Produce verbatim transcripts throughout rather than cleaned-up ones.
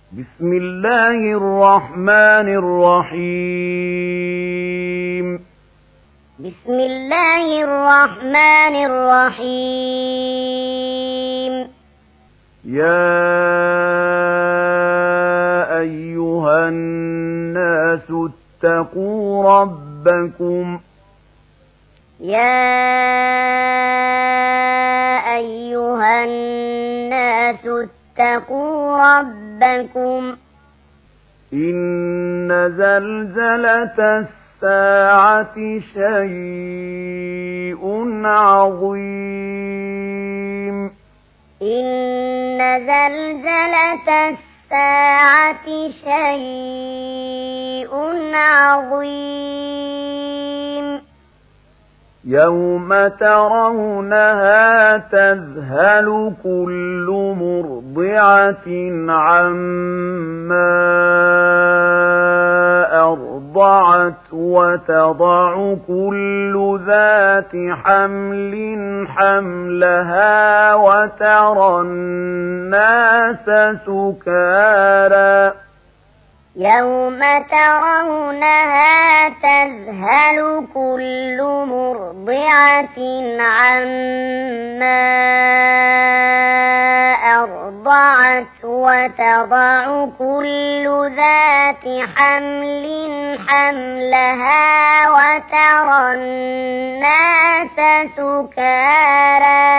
بسم الله الرحمن الرحيم بسم الله الرحمن الرحيم يا أيها الناس اتقوا ربكم يا أيها الناس اتقوا ربكم إن زلزلة الساعة شيء عظيم إن زلزلة الساعة شيء عظيم يوم ترونها تذهل كل مرضعة عما أرضعت وتضع كل ذات حمل حملها وترى الناس سكارى يوم ترونها تذهل كل مرضعة عما أرضعت وتضع كل ذات حمل حملها وترى الناس سكارى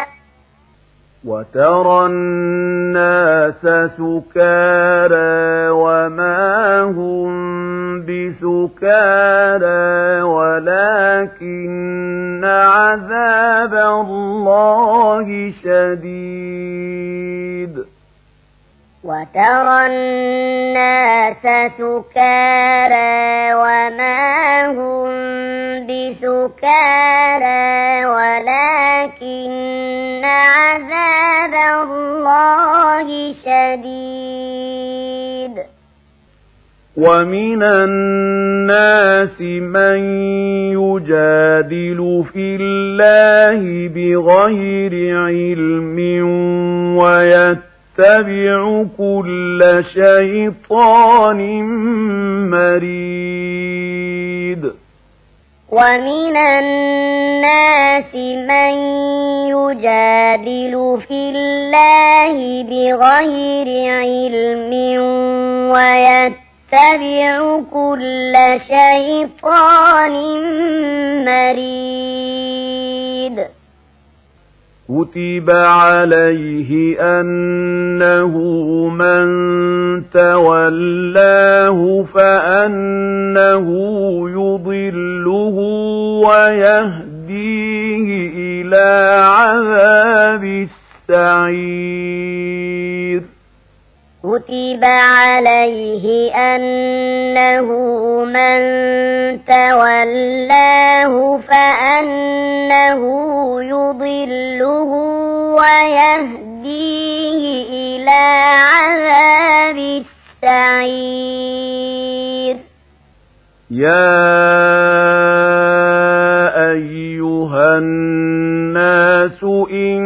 وترى الناس سكارى وما هم بسكارى ولكن عذاب الله شديد وترى الناس سكارى وما هم بسكارى ولكن عذاب الله شديد ومن الناس من يجادل في الله بغير علم ويتبع كل شيطان مريد ومن الناس من يجادل في الله بغير علم ويتبع كل شيطان مريد كتب عليه أنه من تولاه فأنه يضله ويهديه إلى عذاب السعير كتب عليه أنه من تولاه فأنه يضله ويهديه إلى عذاب السعير يا أيها الناس إن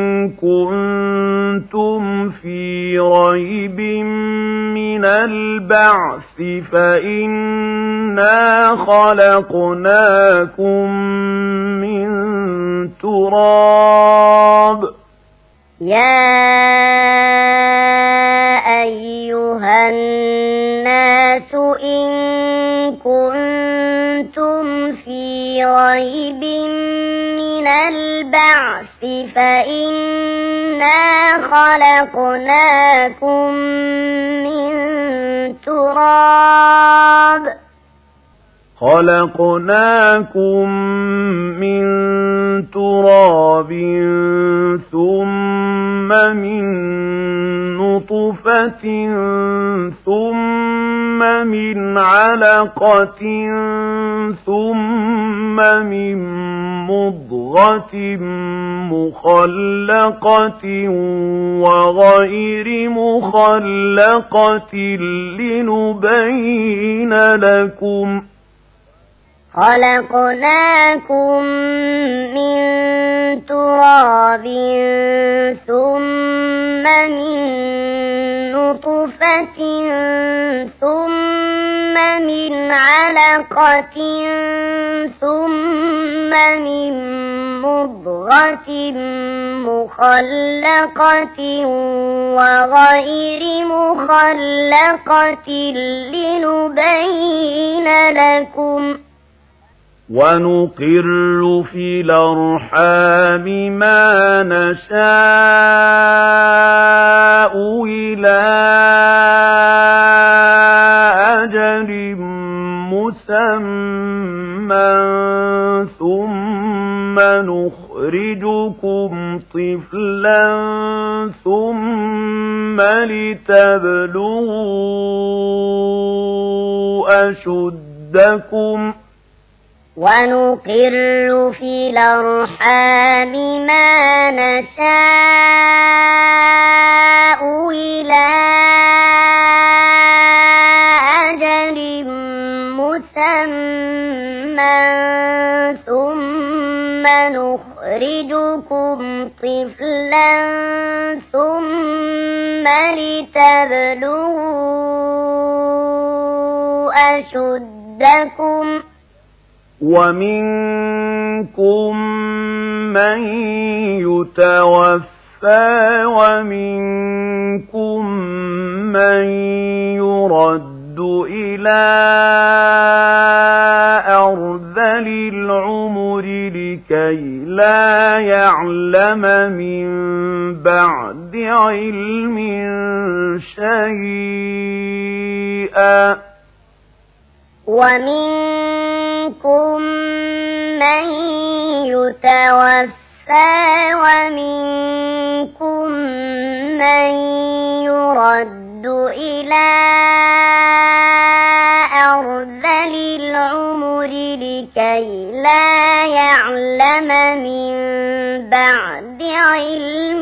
كنتم في ريب من البعث فإنا خلقناكم من تراب يا أيها الناس إن كنتم في ريب من البعث فإنا خلقناكم من تراب خلقناكم من تراب ثم من نطفة ثم من علقة ثم من مضغة مخلقة وغير مخلقة لنبين لكم خلقناكم من تراب ثم من نطفة ثم من علقة ثم من مضغة مخلقة وغير مخلقة لنبين لكم ونقر في الأرحام ما نشاء إلى أجل مسمى ثم نخرجكم طفلا ثم لتبلغوا أشدكم ونقر في الأرحام ما نشاء إلى أجل مسمى ثم نخرجكم طفلا ثم لتبلغوا أشدكم ومنكم من يتوفى ومنكم من يرد إلى أرذل العمر لكي لا يعلم من بعد علم شيئا ومنكم من يتوفى ومنكم من يرد إلى أرذل العمر لكي لا يعلم من بعد علم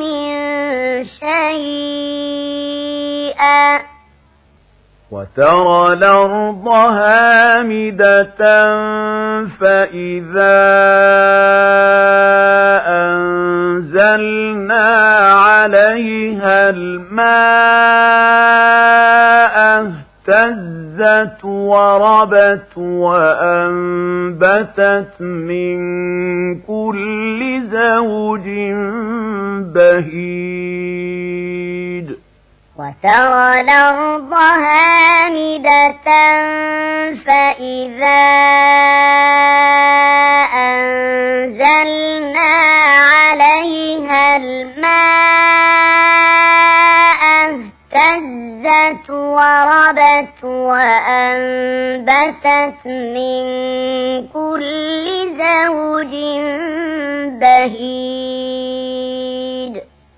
شيئا وترى الأرض هامدة فإذا أنزلنا عليها الماء اهتزت وربت وأنبتت من كل زوج بهيج وترى الأرض هامدة فإذا أنزلنا عليها الماء اهتزت وربت وأنبتت من كل زوج بهيج